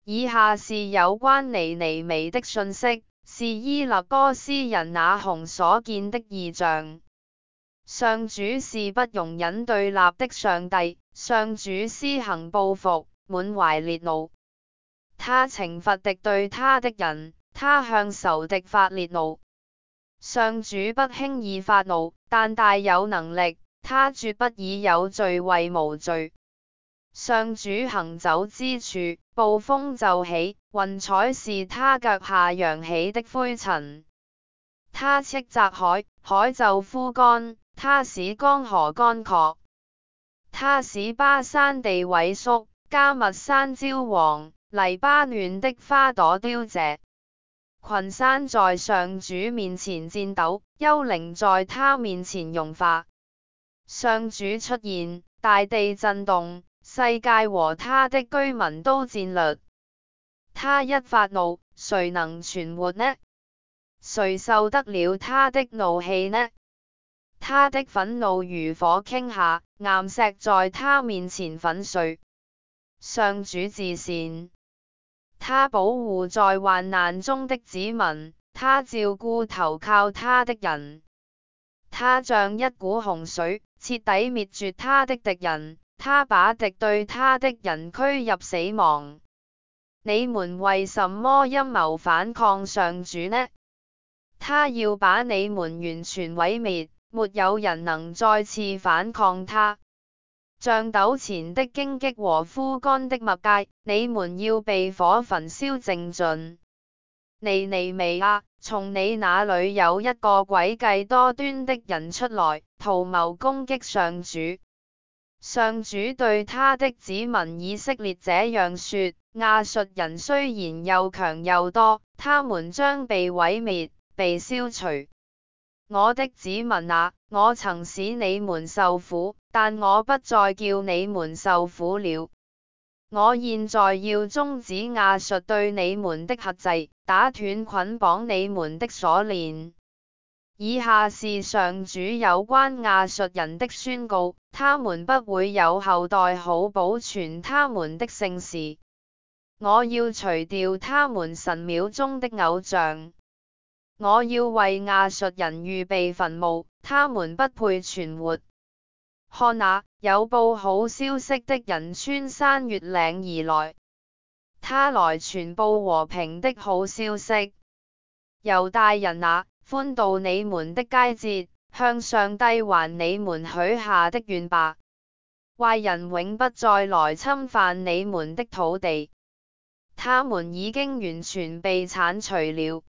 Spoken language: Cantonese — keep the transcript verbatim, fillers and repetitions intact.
以下是有關尼尼微的信息，是伊勒波斯人那鴻所見的異象。上主是不容忍對立的上帝，上主施行報復，滿懷烈怒。他懲罰敵對他的人，他向仇敵發烈怒。上主不輕易發怒，但大有能力，他絕不以有罪為無罪。上主行走之處，暴風就起，雲彩是他腳下揚起的灰塵。他斥責海，海就枯乾；他使江河乾涸。他使巴山地萎縮，迦密山焦黃，黎巴嫩的花朵凋謝。群山在上主面前顫抖，幽靈在他面前融化。上主出現，大地震動，世界和他的居民都戰慄。他一發怒，誰能存活呢？誰受得了他的怒氣呢？他的憤怒如火傾下，岩石在他面前粉碎。上主至善，他保護在患難中的子民，他照顧投靠他的人。他像一股洪水，徹底滅絕他的敵人，他把敵對他的人驅入死亡。你們為什麼陰謀反抗上主呢？他要把你們完全毀滅，沒有人能再次反抗他。像糾纏的荊棘和枯乾的麥秸，你們要被火焚燒淨盡。尼尼微啊，從你那裡有一個詭計多端的人出來，圖謀攻擊上主。上主對他的子民以色列這樣說：亞述人雖然又強又多，他們將被毀滅，被消除。我的子民啊，我曾使你們受苦，但我不再叫你們受苦了。我現在要終止亞述對你們的轄制，打斷捆綁你們的鎖鏈。以下是上主有關亞述人的宣告：他們不會有後代好保存他們的聖事。我要除掉他們神廟中的偶像。我要為亞述人預備墳墓，他們不配存活。看哪，有報好消息的人穿山越嶺而來，他來傳報和平的好消息。猶大人啊，歡度你們的佳節，向上帝還你們許下的願吧。壞人永不再來侵犯你們的土地，他們已經完全被剷除了。